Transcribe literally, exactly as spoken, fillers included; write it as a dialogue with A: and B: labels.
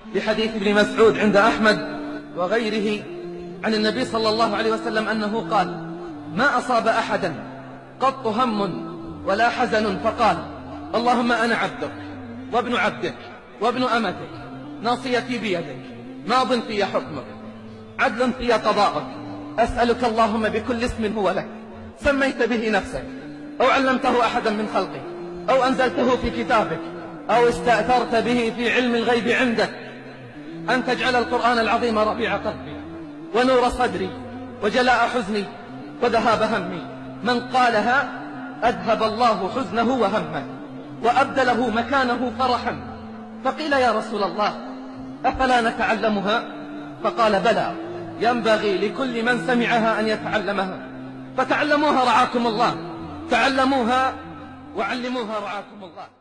A: لحديث ابن مسعود عند أحمد وغيره عن النبي صلى الله عليه وسلم أنه قال: ما أصاب أحدا قط هم ولا حزن فقال: اللهم أنا عبدك وابن عبدك وابن أمتك، ناصيتي بيدك، ماض في حكمك، عدل في قضاءك، أسألك اللهم بكل اسم هو لك سميت به نفسك أو علمته أحدا من خلقك أو أنزلته في كتابك أو استأثرت به في علم الغيب عندك أن تجعل القرآن العظيم ربيع قلبي ونور صدري وجلاء حزني وذهاب همي. من قالها أذهب الله حزنه وهمه وأبدله مكانه فرحا. فقيل: يا رسول الله أفلا نتعلمها؟ فقال: بلى، ينبغي لكل من سمعها أن يتعلمها. فتعلموها رعاكم الله، تعلموها وعلموها رعاكم الله.